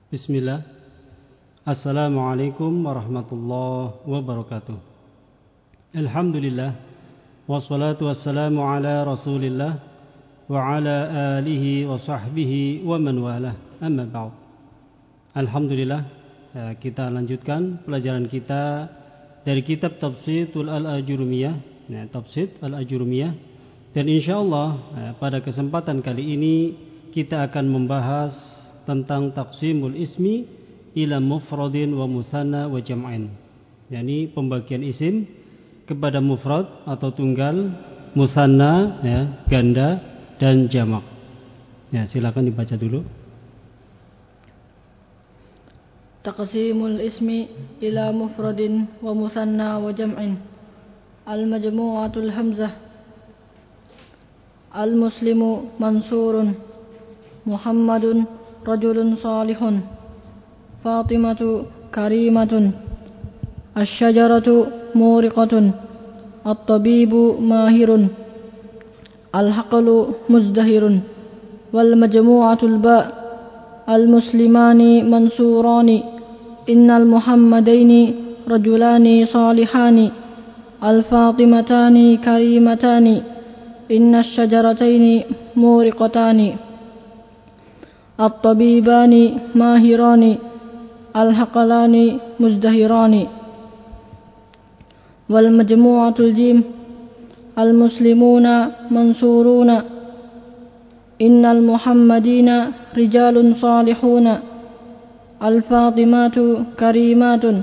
Bismillah. Assalamualaikum warahmatullahi wabarakatuh. Alhamdulillah. Wassalatu wassalamu ala rasulillah wa ala alihi wa sahbihi wa man walah. Amma ba'd. Alhamdulillah, kita lanjutkan pelajaran kita dari kitab Tafsirul Al-Ajurumiyah, Tafsir Al-Ajurumiyah. Dan insyaallah pada kesempatan kali ini kita akan membahas tentang taqsimul ismi ila mufradin wa musanna wa jam'in. Yani pembagian isim kepada mufrad atau tunggal, musanna ganda dan jamak. Silakan dibaca dulu. Taqsimul ismi ila mufradin wa musanna wa jam'in. Al-majmu'atul hamzah. Al-muslimu mansurun. Muhammadun rajulun salihun. Fatimatu karimatun. Asy-syajaratu muriqatun. At-tabibu mahirun. Al-haqlu muzdahirun. Wal majmu'atul ba' al-muslimani mansurani. Innal muhammadaini rajulani salihani. Al-fatimatani karimatani. Inna asy-syajarataini muriqatani. At-tabibani mahirani. Al-haqalani muzdahirani. Wal majmu'atul jim al-muslimuna mansuruna. Innal muhammadina rijalun salihuna. Al-fatimatu karimatun.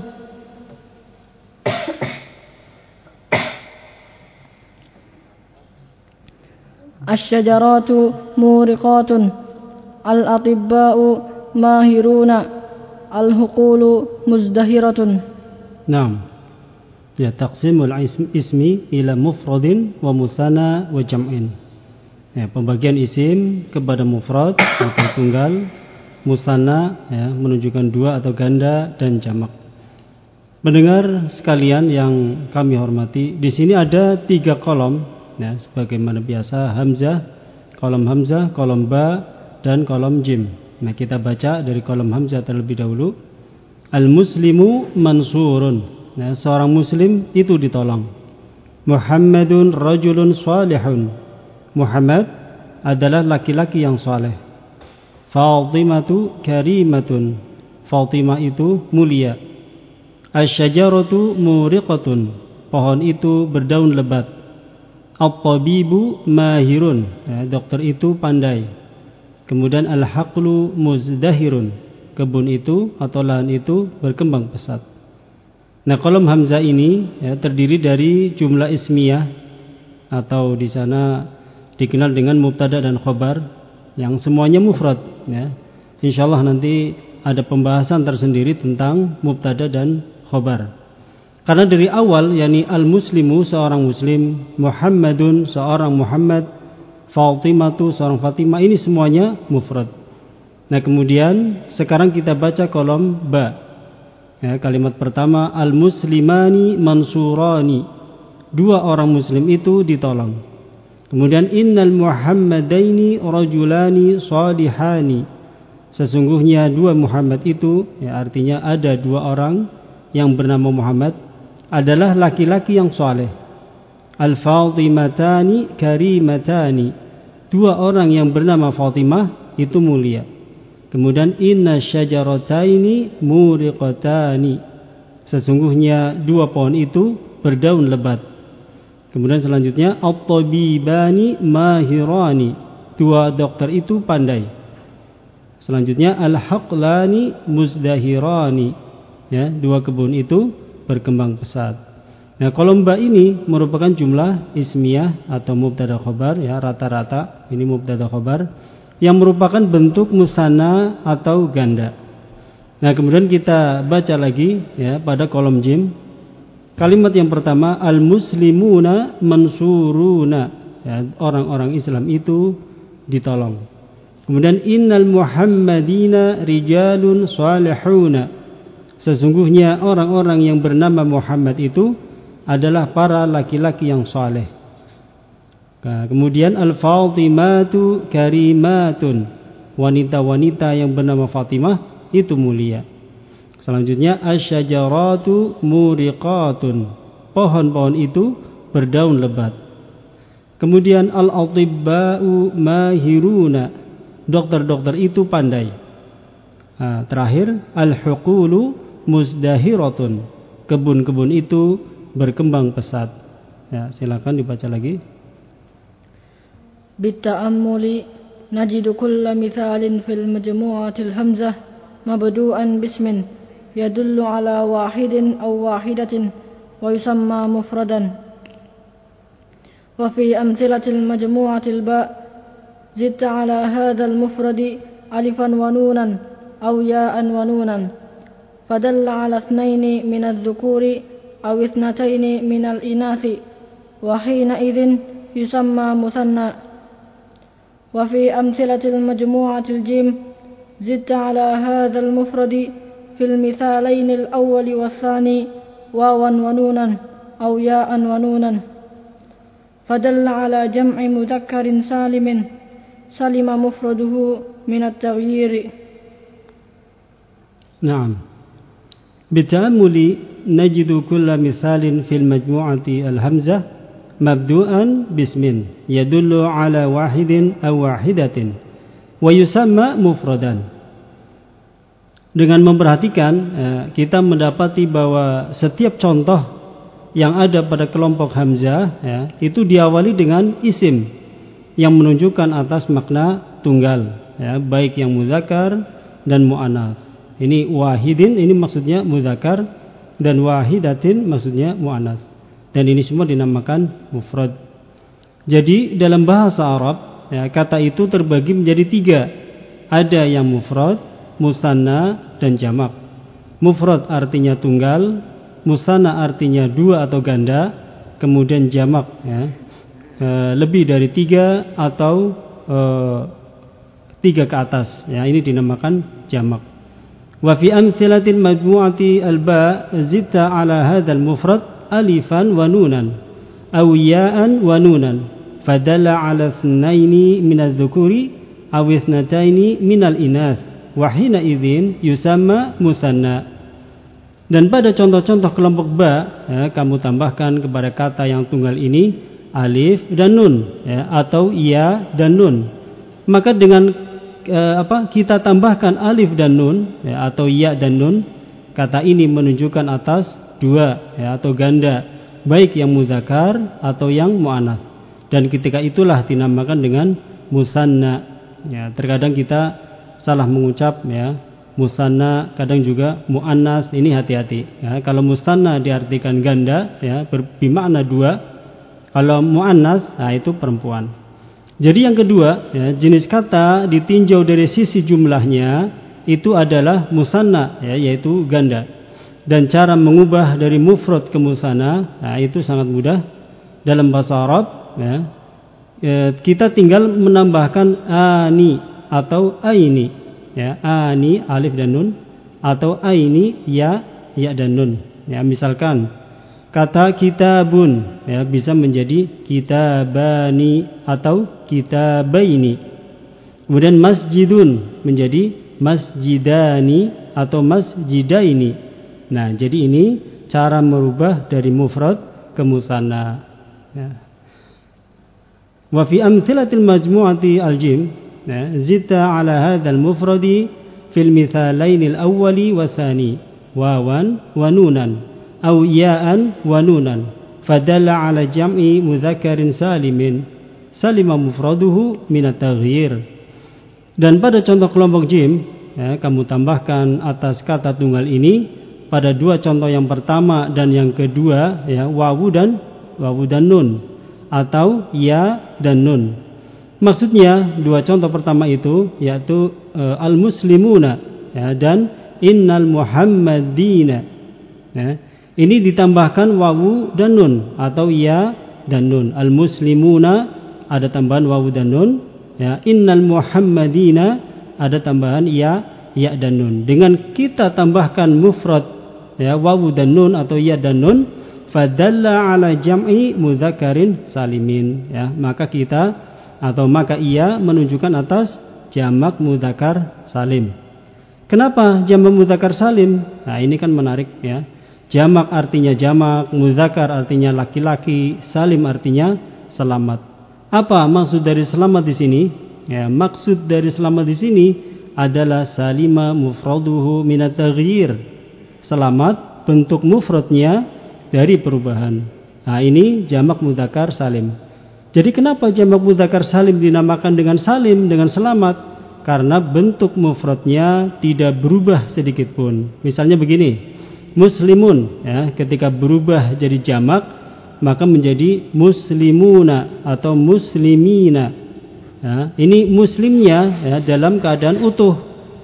Asy-syajaratu muriqatun. Al-atibba'u mahiruna. Al-huqulu muzdahiratun. Naam. Taqsimul ismi ila mufradin wa musanna wa jam'in. Pembagian isim kepada mufrad atau tunggal, musanna menunjukkan dua atau ganda, dan jamak. Mendengar sekalian yang kami hormati, di sini ada 3 kolom, sebagaimana biasa hamzah, kolom ba, dan kolom jim. Kita baca dari kolom hamzah terlebih dahulu. Al-muslimu mansurun. Seorang muslim itu ditolong. Muhammadun rajulun salihun. Muhammad adalah laki-laki yang saleh. Fatimatu karimatun. Fatimah itu mulia. Asy-syajaratu muriqatun. Pohon itu berdaun lebat. At-tabibu mahirun. Dokter itu pandai. Kemudian al-haqlu muzdahirun. Kebun itu atau lahan itu berkembang pesat. Kolom hamzah ini terdiri dari jumlah ismiyah atau di sana dikenal dengan mubtada dan khobar yang semuanya mufrad. Insyaallah nanti ada pembahasan tersendiri tentang mubtada dan khobar. Karena dari awal yakni al-muslimu seorang muslim, Muhammadun seorang Muhammad, Fatimatu seorang Fatimah, ini semuanya mufrad. Kemudian sekarang kita baca kolom ba. Kalimat pertama al-muslimani mansurani. 2 orang muslim itu ditolong. Kemudian innal muhammadaini rajulani salihani. Sesungguhnya 2 Muhammad itu, artinya ada 2 orang yang bernama Muhammad, adalah laki-laki yang saleh. Al-fatimatani karimatani. 2 orang yang bernama Fatimah itu mulia. Kemudian inna syajarataini muriqatani. Sesungguhnya 2 pohon itu berdaun lebat. Kemudian selanjutnya at-tabibani mahirani. 2 dokter itu pandai. Selanjutnya al-haqlani muzdahirani. 2 kebun itu berkembang pesat. Kolom ba ini merupakan jumlah ismiyah atau mubtada khobar, rata-rata ini mubtada khobar yang merupakan bentuk musanna atau ganda. Kemudian kita baca lagi pada kolom jim. Kalimat yang pertama al-muslimuna mansuruna. Orang-orang Islam itu ditolong. Kemudian innal muhammadina rijalun salihuna. Sesungguhnya orang-orang yang bernama Muhammad itu adalah para laki-laki yang saleh. Kemudian al-fatimatu karimatun. wanita-wanita yang bernama Fatimah itu mulia. Selanjutnya asyajaratu muriqatun, pohon-pohon itu berdaun lebat. Kemudian al-atibba'u mahiruna, dokter-dokter itu pandai. Terakhir al-huqulu muzdahiratun, kebun-kebun itu berkembang pesat. Ya, silakan dibaca lagi. Bitta'ammuli najidu kulla mithalin fil majmu'atil hamzah mabdu'an bismin yadullu ala wahidin aw wahidatin wa yusamma mufradan. Wa fi amthilatil majmu'atil ba' zidta ala hadzal mufradi alifan wa nunan aw ya'an wa nunan fadalla ala ithnaini min adh-dhukuri aw ithnataini min al-inathi wa hina idzin yusamma muthanna. وفي أمثلة المجموعة الجيم زدت على هذا المفرد في المثالين الأول والثاني واوا ونونا أو ياء ونونا فدل على جمع مذكر سالم سلم مفرده من التغيير. نعم. بالتأمل نجد كل مثال في المجموعة الهمزة mabdu'an bismin yadullu ala wahidin aw wahidatin wa yusamma mufradan. Dengan memperhatikan kita mendapati bahwa setiap contoh yang ada pada kelompok hamzah itu diawali dengan isim yang menunjukkan atas makna tunggal, baik yang muzakkar dan muannats. Ini wahidin ini maksudnya muzakkar dan wahidatin maksudnya muannats. Dan ini semua dinamakan mufrad. Jadi dalam bahasa Arab kata itu terbagi menjadi 3. Ada yang mufrad, musanna, dan jamak. Mufrad artinya tunggal, musanna artinya 2 atau ganda, kemudian jamak lebih dari 3 atau 3 ke atas. Ini dinamakan jamak. Wa fi amtsilatil majmu'ati al-ba' zidta ala hadzal mufrad alifan wa nunan aw ya'an wa nunan fadalla ala ithnaini min adh-dhukuri aw ithnataini min al-inas wa hina idzin yusamma musanna. Dan pada contoh-contoh kelompok ba kamu tambahkan kepada kata yang tunggal ini alif dan nun atau ya dan nun. Maka dengan kita tambahkan alif dan nun atau ya dan nun, kata ini menunjukkan atas 2 atau ganda, baik yang muzakkar atau yang muannats. Dan ketika itulah dinamakan dengan musanna. Terkadang kita salah mengucap musanna, kadang juga muannats. Ini hati-hati. Kalau musanna diartikan ganda bermakna 2. Kalau muannats itu perempuan. Jadi yang kedua jenis kata ditinjau dari sisi jumlahnya itu adalah musanna yaitu ganda. Dan cara mengubah dari mufrad ke musanna itu sangat mudah. Dalam bahasa Arab kita tinggal menambahkan ani atau aini ani alif dan nun atau aini ya dan nun. Misalkan kata kitabun bisa menjadi kitabani atau kitabaini. Kemudian masjidun menjadi masjidani atau masjidaini. Nah, jadi ini cara merubah dari mufrad ke musanna. Wa fi amtsilatil majmu'ati al-jim zidta ala hadzal mufradi fil mithalain al-awwali wa tsani wawan wa nunan aw ya'an wa nunan fadalla ala jam'i mudzakkarin salimin salima mufraduhu min at-taghyir. Dan pada contoh kelompok jim kamu tambahkan atas kata tunggal ini pada 2 contoh yang pertama dan yang kedua wawu dan nun atau ya dan nun. Maksudnya 2 contoh pertama itu yaitu al-muslimuna dan innal muhammadina. Ini ditambahkan wawu dan nun atau ya dan nun. Al-muslimuna ada tambahan wawu dan nun, innal muhammadina ada tambahan ya dan nun. Dengan kita tambahkan mufrad wawu dan nun atau ya dan nun fadalla ala jam'i mudzakkarin salimin maka ia menunjukkan atas jamak mudzakkar salim. Kenapa jamak mudzakkar salim? Nah, ini kan menarik ya. Jamak artinya jamak, mudzakkar artinya laki-laki, salim artinya selamat. Apa maksud dari selamat di sini? Ya, maksud dari selamat di sini adalah salima mufraduhu minat taghyir. Selamat bentuk mufradnya dari perubahan. Nah, ini jamak mudzakkar salim. Jadi kenapa jamak mudzakkar salim dinamakan dengan salim, dengan selamat? Karena bentuk mufradnya tidak berubah sedikit pun. Misalnya begini, muslimun ya, ketika berubah jadi jamak maka menjadi muslimuna atau muslimina. Ya, ini muslimnya ya, dalam keadaan utuh,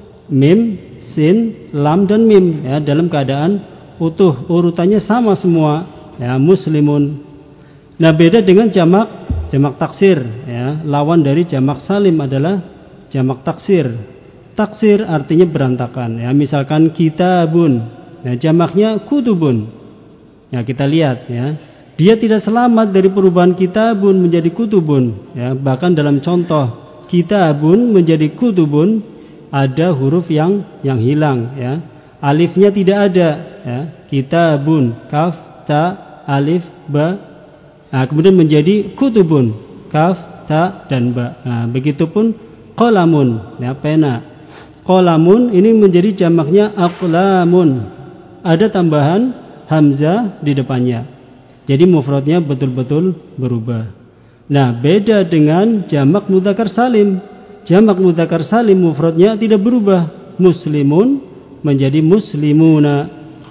mim, sin, lam dan mim ya, dalam keadaan utuh, urutannya sama semua ya, muslimun. Nah, beda dengan jamak taksir ya, lawan dari jamak salim adalah jamak taksir. Taksir artinya berantakan ya, misalkan kitabun. Nah, jamaknya kutubun. Ya, kita lihat ya. Dia tidak selamat dari perubahan kitabun menjadi kutubun ya, bahkan dalam contoh kitabun menjadi kutubun ada huruf yang hilang ya. Alifnya tidak ada ya. Kitabun, kaf, ta, alif, ba. Nah, kemudian menjadi kutubun, kaf, ta dan ba. Nah, begitupun qalamun ya, pena. Qalamun ini menjadi jamaknya aqlamun. Ada tambahan hamzah di depannya. Jadi mufradnya betul-betul berubah. Nah, beda dengan jamak mudzakkar salim. Jamak mudzakkar salim mufradnya tidak berubah. Muslimun menjadi muslimuna.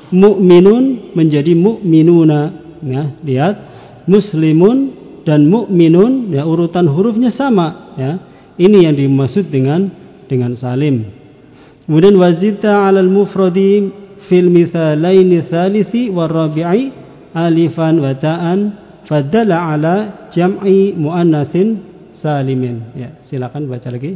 Mu'minun menjadi mu'minuna. Ya, lihat. Muslimun dan mu'minun ya, urutan hurufnya sama ya. Ini yang dimaksud dengan salim. Kemudian wazidta 'alal mufradi fil mithalaini tsalisi war rabi'i alifan wa ta'an fadalla 'ala jam'i muannatsin salimin. Ya, silakan baca lagi.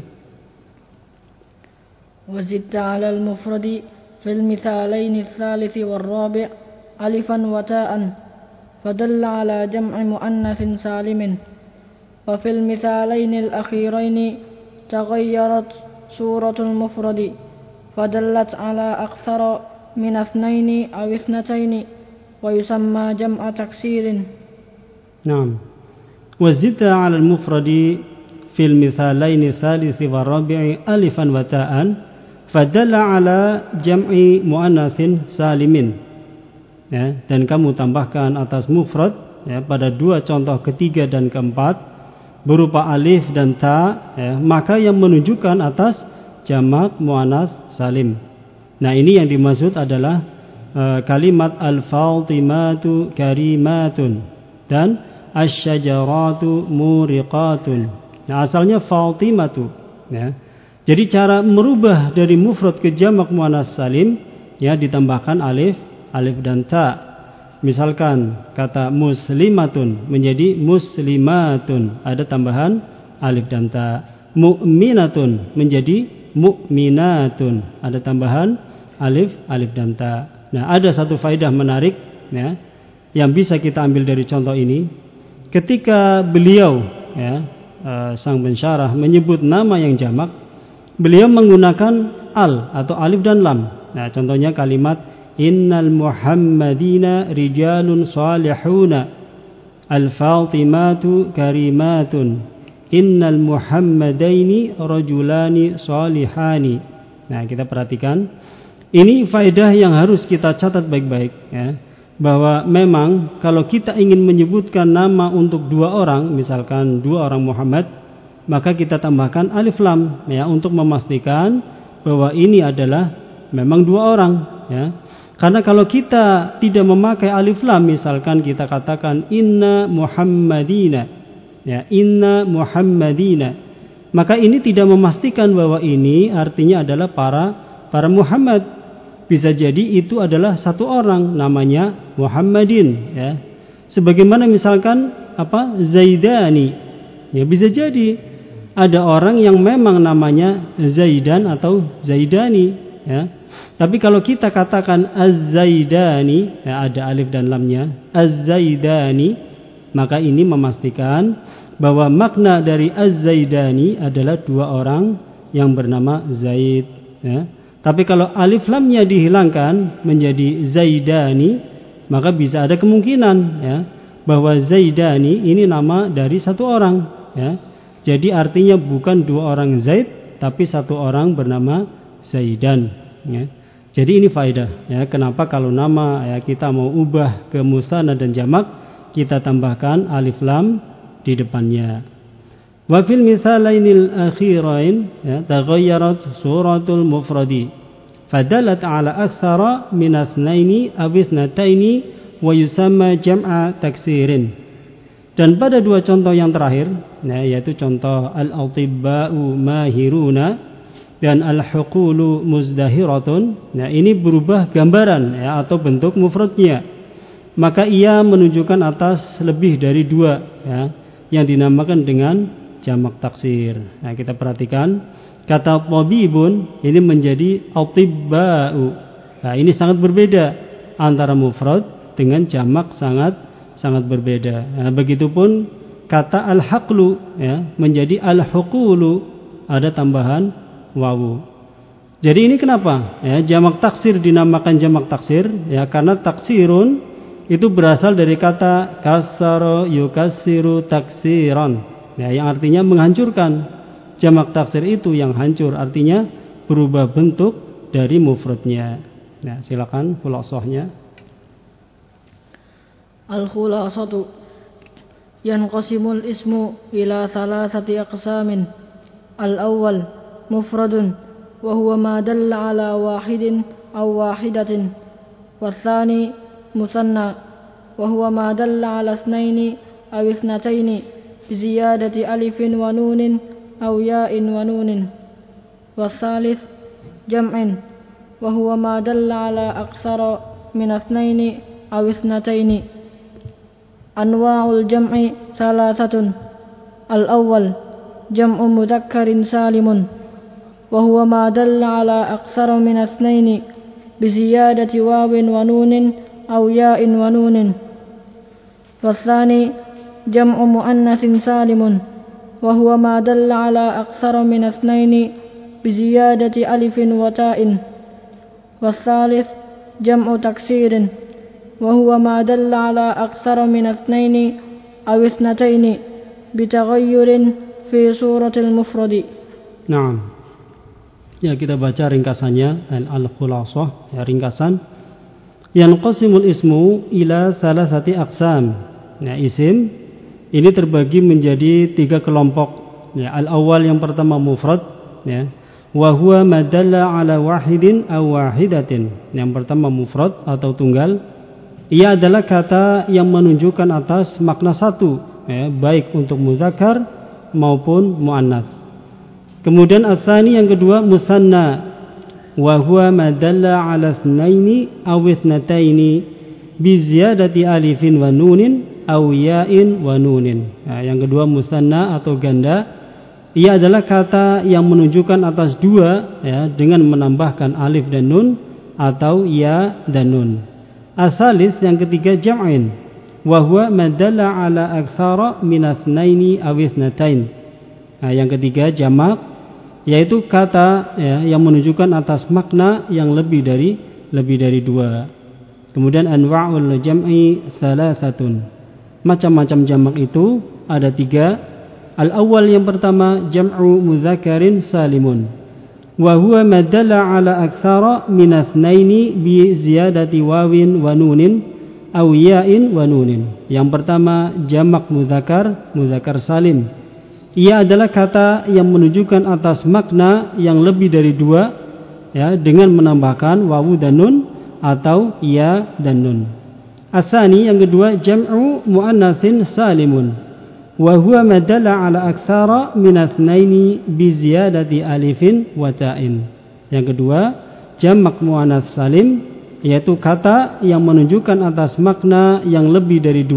Wazidta 'alal mufradi fil mithalaini tsalisi war rabi' alifan wa ta'an fadalla 'ala jam'i muannatsin salimin. وفي المثالين الأخيرين تغيرت صورة المفرد فدلت على أكثر من اثنين أو اثنتين ويسمى جمع تكسير. نعم. وزدت على المفرد في المثالين الثالث والرابع ألفا وتاء فدل على جمع مؤنث سالم. Ya, dan kamu tambahkan atas mufrad ya, pada dua contoh ketiga dan keempat berupa alif dan ta ya, maka yang menunjukkan atas jamak muannats salim. Nah, ini yang dimaksud adalah kalimat al-fatimatu karimatun dan asy-syajaratu muriqatun. Nah, asalnya fatimatu ya. Jadi cara merubah dari mufrad ke jamak muannats salim ya, ditambahkan alif dan ta. Misalkan kata muslimatun menjadi muslimatun, ada tambahan alif dan ta. Mu'minatun menjadi mu'minatun, ada tambahan alif dan ta. Nah, ada satu faedah menarik ya, yang bisa kita ambil dari contoh ini. Ketika beliau ya, sang pensyarah menyebut nama yang jamak, beliau menggunakan al atau alif dan lam. Nah, contohnya kalimat Innal Muhammadina rijalun salihuna al-fatimatu karimatun innal Muhammadaini rajulani salihani. Nah, kita perhatikan ini faedah yang harus kita catat baik-baik ya, bahwa memang kalau kita ingin menyebutkan nama untuk dua orang, misalkan dua orang Muhammad, maka kita tambahkan alif lam ya, untuk memastikan bahwa ini adalah memang dua orang ya. Karena kalau kita tidak memakai alif lam, misalkan kita katakan inna Muhammadina ya, inna Muhammadina, maka ini tidak memastikan bahwa ini artinya adalah para Muhammad. Bisa jadi itu adalah satu orang namanya Muhammadin ya. Sebagaimana misalkan Zaidani ya, bisa jadi ada orang yang memang namanya Zaidan atau Zaidani ya. Tapi kalau kita katakan Az-Zaidani ya, ada alif dan lamnya, Az-Zaidani, maka ini memastikan bahwa makna dari Az-Zaidani adalah dua orang yang bernama Zaid ya. Tapi kalau alif lamnya dihilangkan menjadi zaidani, maka bisa ada kemungkinan ya bahwa zaidani ini nama dari satu orang ya. Jadi artinya bukan dua orang Zaid tapi satu orang bernama Zaidan ya. Jadi ini faedah ya, kenapa kalau nama ya kita mau ubah ke musanna dan jamak kita tambahkan alif lam di depannya. Wa fil misalainil akhirain ya taghayyarat suratul mufradi fadalat ala aktsara min asnaini aw ithnataini wa yusamma jam'a taksirin. Dan pada dua contoh yang terakhir ya, yaitu contoh al-atibba'u mahiruna dan al-huqulu muzdahiratun, nah ini berubah gambaran ya atau bentuk mufradnya, maka ia menunjukkan atas lebih dari dua ya yang dinamakan dengan jamak taksir. Nah, kita perhatikan kata tabibun ini menjadi atibba'u. Nah, ini sangat berbeda antara mufrad dengan jamak, sangat berbeda. Nah, begitupun kata al-haqlu ya menjadi al-huqulu, ada tambahan wawu. Jadi ini kenapa ya jamak taksir dinamakan jamak taksir ya, karena taksirun itu berasal dari kata kasara yukassiru taksiran. Ya, yang artinya menghancurkan. Jamak taksir itu yang hancur, artinya berubah bentuk dari mufradnya. Nah, silakan khulasohnya. Al-khulasatu yanqasimul ismu ila thalathati aqsamin. Al-awwal mufradun wa huwa ma dalla ala wahidin aw wahidatin. Wathani musanna wa huwa ma dalla ala ithnaini aw ithnataini بزيادة ألف ونون أو ياء ونون. والثالث جمع وهو ما دل على أكثر من اثنين أو اثنتين. أنواع الجمع ثلاثة. الأول جمع مذكر سالم وهو ما دل على أكثر من اثنين بزيادة واو ونون أو ياء ونون. والثاني جمع مؤنث سالم وهو ما دل على أكثر من اثنين بزيادة ألف وتاء. والثالث جمع تكسير وهو ما دل على أكثر من اثنين أو اثنتين بتغير في صورة المفرد. Naam. Ya, kita baca ringkasannya al-khulasah ya, ringkasan. Yanqasimul ismu ila salasati aqsam. Nah, isim ini terbagi menjadi 3 kelompok. Ya, al-awwal yang pertama mufrad, ya. Wa huwa ma dalla ala wahidin aw wahidatin. Yang pertama mufrad atau tunggal. Ia adalah kata yang menunjukkan atas makna satu, ya, baik untuk muzakkar maupun muannats. Kemudian as-tsani yang kedua musanna. Wa huwa ma dalla ala itsnaini aw ithnataini bi ziyadati alifin wa nunin aw ya'in wa nunin. Nah, yang kedua musanna atau ganda, ia adalah kata yang menunjukkan atas dua ya dengan menambahkan alif dan nun atau ya dan nun. Asalis yang ketiga jam'in wa huwa ma dalla ala aktsara min atsnaini aw itsnatain. Nah, yang ketiga jamak, yaitu kata ya yang menunjukkan atas makna yang lebih dari dua. Kemudian anwa'ul jam'i salasatun. Macam-macam jamak itu ada 3. Al-awwal yang pertama jam'u mudzakkarin salimun. Wa huwa ma dalla ala aktsara min atsnaini bi ziyadati wawin wa nunin aw ya'in wa nunin. Yang pertama jamak muzakkar salim. Ia adalah kata yang menunjukkan atas makna yang lebih dari 2 ya dengan menambahkan wawu dan nun atau ya dan nun. Asani yang kedua jam'u muannatsin salimun wa huwa ma dalla ala aktsara min atsnaini bi ziyadati alifin wa ta'in. Yang kedua jamak muannats salim, yaitu kata yang menunjukkan atas makna yang lebih dari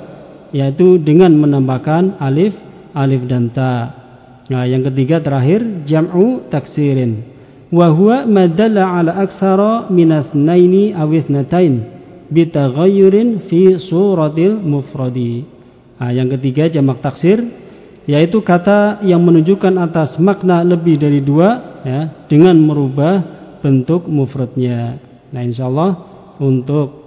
2 yaitu dengan menambahkan alif dan ta. Nah, yang ketiga terakhir jam'u taksirin wa huwa ma dalla ala aktsara min atsnaini aw itsnatain bitaghayyurin fi suratil mufradi. Nah, yang ketiga jamak taksir, yaitu kata yang menunjukkan atas makna lebih dari 2 ya dengan merubah bentuk mufradnya. Nah, insyaallah untuk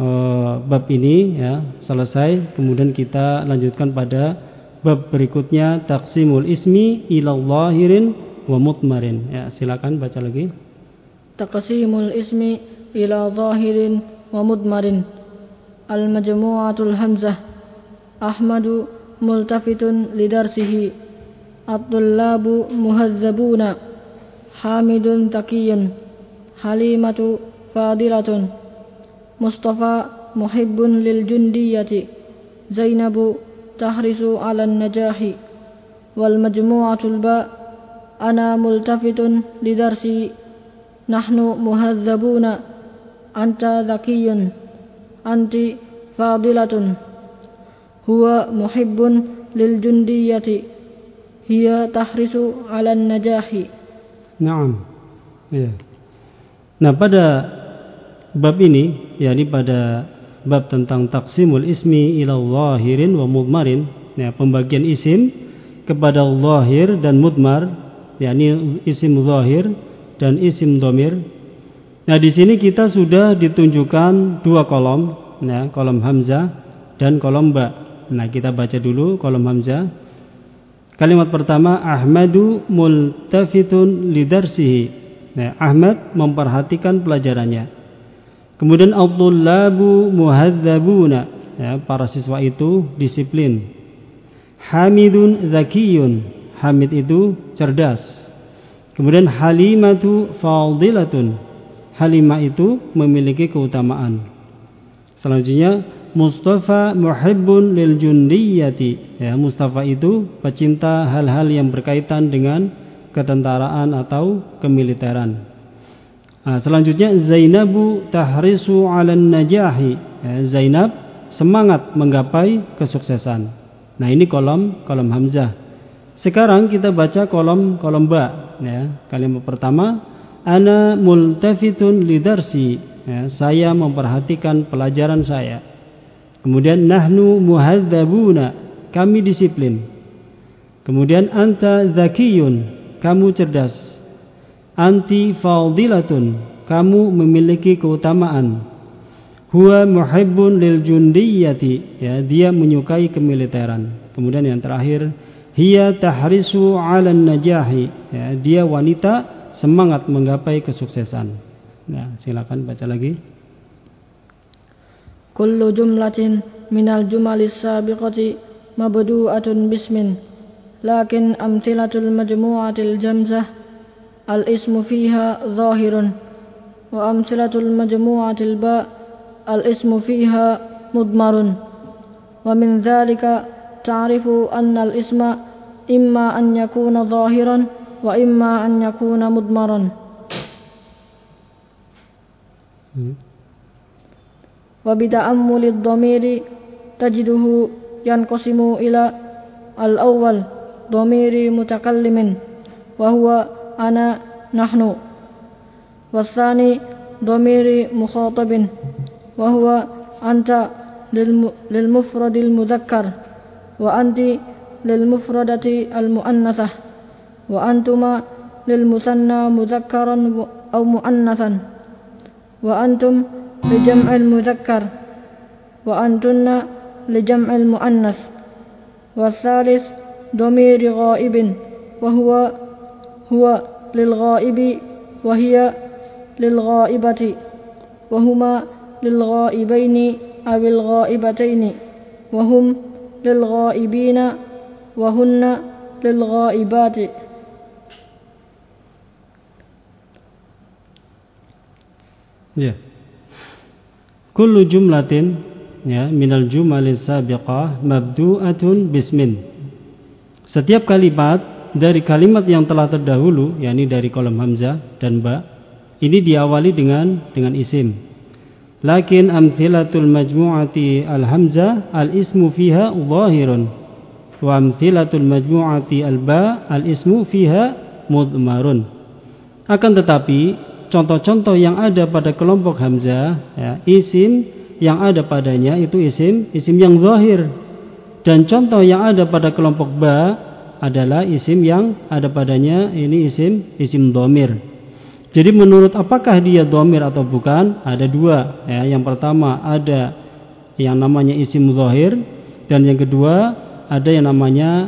bab ini ya selesai, kemudian kita lanjutkan pada bab berikutnya, taqsimul ismi ila zahirin wa mudmarin. Ya, silakan baca lagi. Taqsimul ismi ila zahirin wa mudmarin. Al-majmu'atul hamzah. Ahmadu multafitun lidarsihi. At-tullabu muhazzabuna. Hamidun taqiyun. Halimatu fadilatun. Mustafa muhibbun lil jundiyati. Zainabu tahrisu 'alan najahi. Wal majmu'atul ba, ana multafitun lidarsi. Nahnu muhazzabuna. Anta zakiyun. Anti fadilatun. Huwa muhibbun lil jundiyati. Hiya tahrisu 'alan najahi. Naam. Ya. Nah, pada bab ini, yakni pada bab tentang taqsimul ismi ila zahirin wa mudmarin, ya, pembagian isim kepada zahir dan mudmar, yakni isim zahir dan isim dhamir. Nah, di sini kita sudah ditunjukkan dua kolom, ya, kolom hamzah dan kolom ba. Nah, kita baca dulu kolom hamzah. Kalimat pertama, Ahmadu multafitun lidarsihi. Nah, Ahmad memperhatikan pelajarannya. Kemudian at-tullabu muhazzabuna, ya, para siswa itu disiplin. Hamidun zakiyun, Hamid itu cerdas. Kemudian Halimatu fadilatun, Halimah itu memiliki keutamaan. Selanjutnya Mustafa muhibbun lil jundiyati, ya, Mustafa itu pecinta hal-hal yang berkaitan dengan ketentaraan atau kemiliteran. Nah, selanjutnya Zainabu tahrisu 'alan najahi, ya, Zainab semangat menggapai kesuksesan. Nah, ini kolom hamzah. Sekarang kita baca kolom ba, ya. Kalimat pertama, ana multafitun lidarsi, ya, saya memperhatikan pelajaran saya. Kemudian nahnu muhazzabuna, kami disiplin. Kemudian anta zakiyun, kamu cerdas. Anti fadilatun, kamu memiliki keutamaan. Huwa muhibbun lil jundiyati, ya, dia menyukai kemiliteran. Kemudian yang terakhir, hiya tahrisu 'alan najahi, ya, dia wanita semangat menggapai kesuksesan. Nah, silakan baca lagi. Kullu jumlatin minal jumalis sabiqati mabdu'atun bismin. Lakin amthilatul majmu'atil jamzah al-ismu fiha zahirun. Wa amthilatul majmu'atil ba al-ismu fiha mudmarun. Wa min dhalika ta'rifu anna al-isma imma an yakuna zahiran wa imma an yakuna mudmaran. Wa bida'ammulid dhamiri tajiduhu yanqasimu ila al-awwal dhamiri mutakallimin wa huwa ana nahnu, wasani dhamiri mukhatabin wa huwa anta lil mufradil mudzakkar wa anti lil mufradati al muannatsah wa antuma lil musanna mudzakkaran aw muannatsan wa antum li jam'il mudzakkar wa antunna li jam'il muannas. Wasalis dhamiri ghaibin wa huwa lil ghaibi wa hiya lil ghaibati wa huma lil ghaibaini awil ghaibataini wa hum lil ghaibina wa hunna lil ghaibati. Ya. Kullu jumlatin, ya, minal jumalis sabiqah mabdu'atun bismin. Setiap kalimat dari kalimat yang telah terdahulu, yakni dari kolom hamzah dan ba, ini diawali dengan isim. Lakin amthilatul majmu'ati al-hamzah al-ismu fiha zahirun wa amthilatul majmu'ati al-ba al-ismu fiha mudmarun. Akan tetapi contoh-contoh yang ada pada kelompok hamzah, ya, isim yang ada padanya itu isim yang zahir, dan contoh yang ada pada kelompok ba adalah isim yang ada padanya ini isim dhamir. Jadi menurut apakah dia dhamir atau bukan? Ada dua. Ya. Yang pertama ada yang namanya isim zahir, dan yang kedua ada yang namanya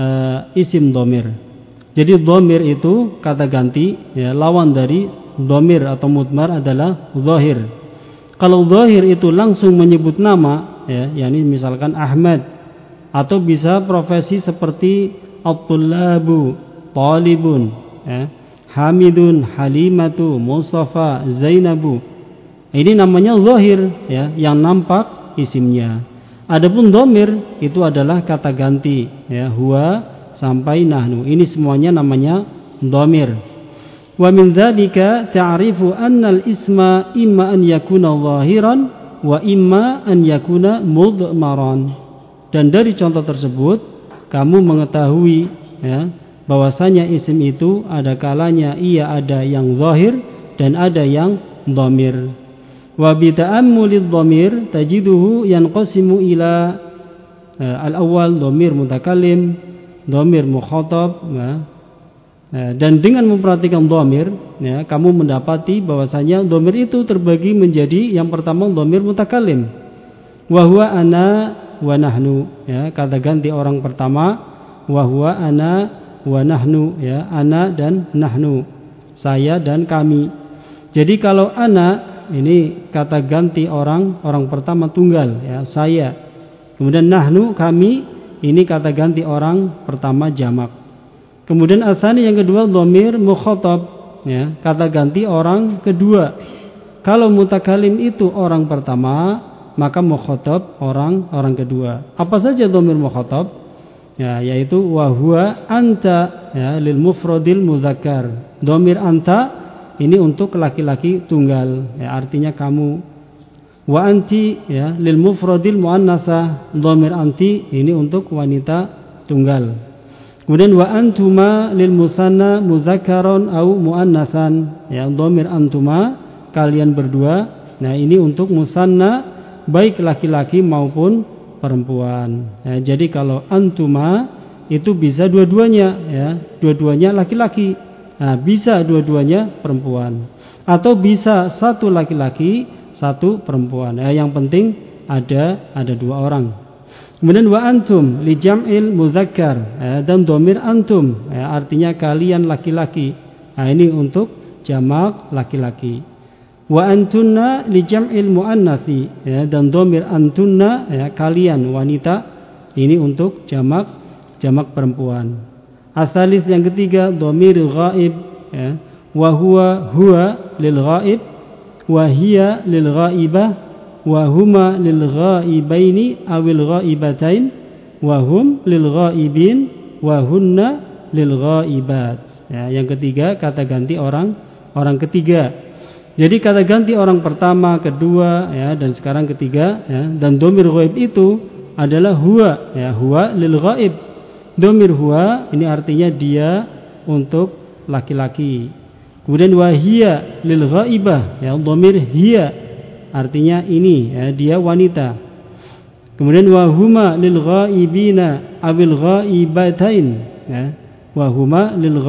isim dhamir. Jadi dhamir itu kata ganti, ya, lawan dari dhamir atau mudmar adalah zahir. Kalau zahir itu langsung menyebut nama, ya, yakni misalkan Ahmad, atau bisa profesi seperti at-tullabu, talibun, ya, Hamidun, Halimatu, Mustafa, Zainabu. Ini namanya zahir, ya, yang nampak isimnya. Adapun dhamir itu adalah kata ganti, ya, huwa sampai nahnu. Ini semuanya namanya dhamir. Wa min dzalika ta'rifu anna al-isma imma an yakuna zahiran wa imma an yakuna mudmaran. Dan dari contoh tersebut kamu mengetahui, ya, bahwasanya isim itu ada kalanya ia ada yang zahir dan ada yang dhamir. Wa bi ta'ammulid dhamir tajiduhu yanqasimu ila al-awwal dhamir mutakallim, dhamir mukhatab, ya. Dan dengan memperhatikan dhamir, ya, kamu mendapati bahwasanya dhamir itu terbagi menjadi yang pertama dhamir mutakallim. Wa huwa ana wa nahnu, ya, kata ganti orang pertama, wa huwa ana wa nahnu, ya, ana dan nahnu, saya dan kami. Jadi kalau ana ini kata ganti orang pertama tunggal, ya, saya. Kemudian nahnu, kami, ini kata ganti orang pertama jamak. Kemudian asani yang kedua dhamir mukhatab, ya, kata ganti orang kedua. Kalau mutakalim itu orang pertama, maka mukhatab orang kedua. Apa saja dhamir mukhatab? Ya, yaitu wa huwa anta, ya, lil mufradil muzakkar. Dhamir anta ini untuk laki-laki tunggal, ya, artinya kamu. Wa anti, ya, lil mufradil muannasah. Dhamir anti ini untuk wanita tunggal. Kemudian wa antuma lil musanna muzakkaron au muannasan, ya, dhamir antuma kalian berdua. Nah, ini untuk musanna baik laki-laki maupun perempuan. Ya, jadi kalau antuma itu bisa dua-duanya, ya, dua-duanya laki-laki. Nah, bisa dua-duanya perempuan, atau bisa satu laki-laki satu perempuan. Ya, yang penting ada dua orang. Kemudian wa antum li jam'il muzakkar, ya, dan dhamir antum, ya, artinya kalian laki-laki. Nah, ini untuk jamak laki-laki. Wa antunna li jam'il muannatsi, ya, dan dhamir antunna, ya, kalian wanita, ini untuk jamak perempuan. Asalis yang ketiga dhamir ghaib, ya, wa huwa lil ghaib, wa hiya lil ghaibah, wa huma lil ghaibaini awil ghaibatain, wa hum lil ghaibin, wa hunna lil ghaibat. Ya, yang ketiga kata ganti orang ketiga. Jadi kata ganti orang pertama, kedua, ya, dan sekarang ketiga, ya, dan dhamir ghaib itu adalah huwa, ya, huwa lil ghaib. Dhamir huwa ini artinya dia untuk laki-laki. Kemudian wahia lil ghaibah, ya, dhamir hiya artinya ini, ya, dia wanita. Kemudian wahuma lil ghaibina awil ghaibatain, ya, wahuma lil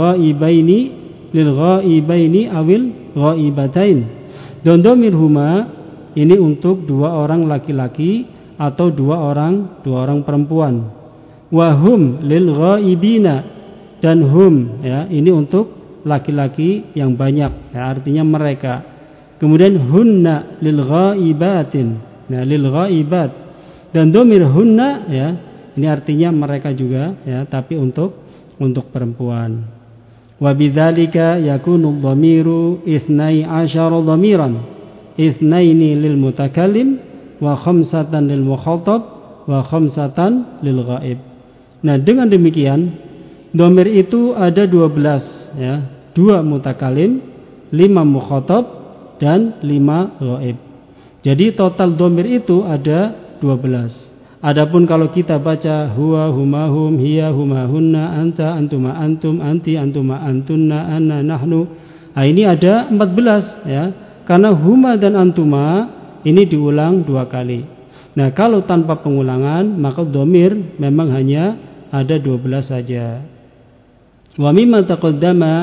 ghaibaini awil ghaibatain. Dan dhamir huma ini untuk dua orang laki-laki atau dua orang perempuan. Wahum lil ghaibina, dan hum, ya, ini untuk laki-laki yang banyak, ya, artinya mereka. Kemudian hunna lil ghaibatin, nah, lil ghaibat, dan dhamir hunna, ya, ini artinya mereka juga, ya, tapi untuk perempuan. Wa bidzalika yakunu dhamiru 12 dhamiran, 2 lil mutakallim wa 5 lil mukhatab wa 5 lil ghaib. Nah, dengan demikian dhamir itu ada 12, ya, 2 mutakalim, 5 mukhatab, dan 5 ghaib. Jadi total dhamir itu ada 12. Adapun kalau kita baca huwa, huma, hum, hiya, huma, hunna, anta, antuma, antum, anti, antuma, antunna, anna, nahnu. Nah, ini ada 14, ya. Karena huma dan antuma ini diulang 2 kali. Nah, kalau tanpa pengulangan maka dhamir memang hanya ada 12 saja. Wa mimma taqaddama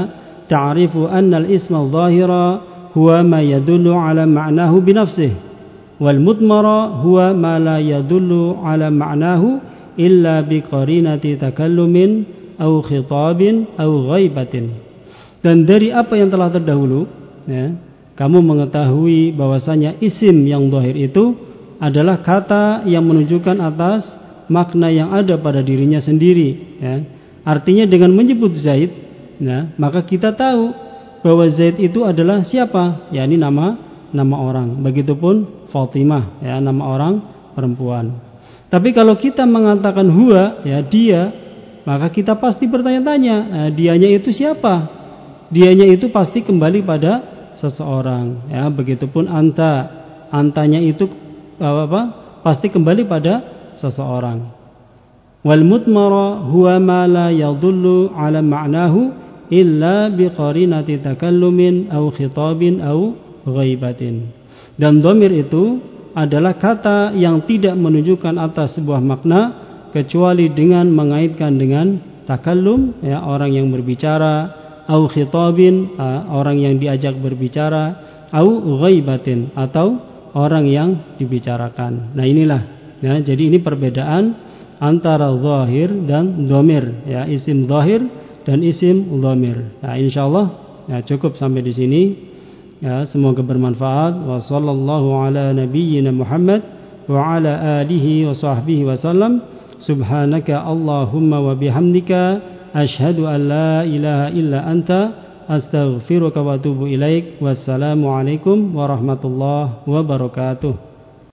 ta'rifu anna al-isma adh-dhahira huwa ma yadullu ala ma'nahu bi nafsihi wal mudmara huwa ma la yadullu ala ma'nahu illa bi qarinati takallumin aw khitabin aw ghaibatin. Dan dari apa yang telah terdahulu, ya, kamu mengetahui bahwasanya isim yang dhahir itu adalah kata yang menunjukkan atas makna yang ada pada dirinya sendiri, ya. Artinya dengan menyebut Zaid, ya, maka kita tahu bahwa Zaid itu adalah siapa, yakni nama orang. Begitupun Fatimah, ya, nama orang perempuan. Tapi kalau kita mengatakan huwa, ya, dia, maka kita pasti bertanya-tanya, dianya itu siapa? Dianya itu pasti kembali pada seseorang, ya. Begitupun antanya itu pasti kembali pada seseorang. Wal mutmara huwa ma la yadullu ala ma'nahu illa biqarinati takallumin aw khitabin aw ghaibatin. Dan dhamir itu adalah kata yang tidak menunjukkan atas sebuah makna kecuali dengan mengaitkan dengan takallum, ya, orang yang berbicara, au khitabin, orang yang diajak berbicara, au ghaibatin, atau orang yang dibicarakan. Nah inilah, ya, jadi ini perbedaan antara zahir dan dhamir, ya, isim zahir dan isim dhamir. Nah insyaallah, ya, cukup sampai di sini. Ya, semoga bermanfaat. Wa sallallahu ala nabiyyina Muhammad wa ala alihi wa sahbihi wa sallam. Subhanaka Allahumma wa bihamdika asyhadu an la ilaha illa anta astaghfiruka wa atubu ilaik. Wassalamu alaikum warahmatullahi wabarakatuh.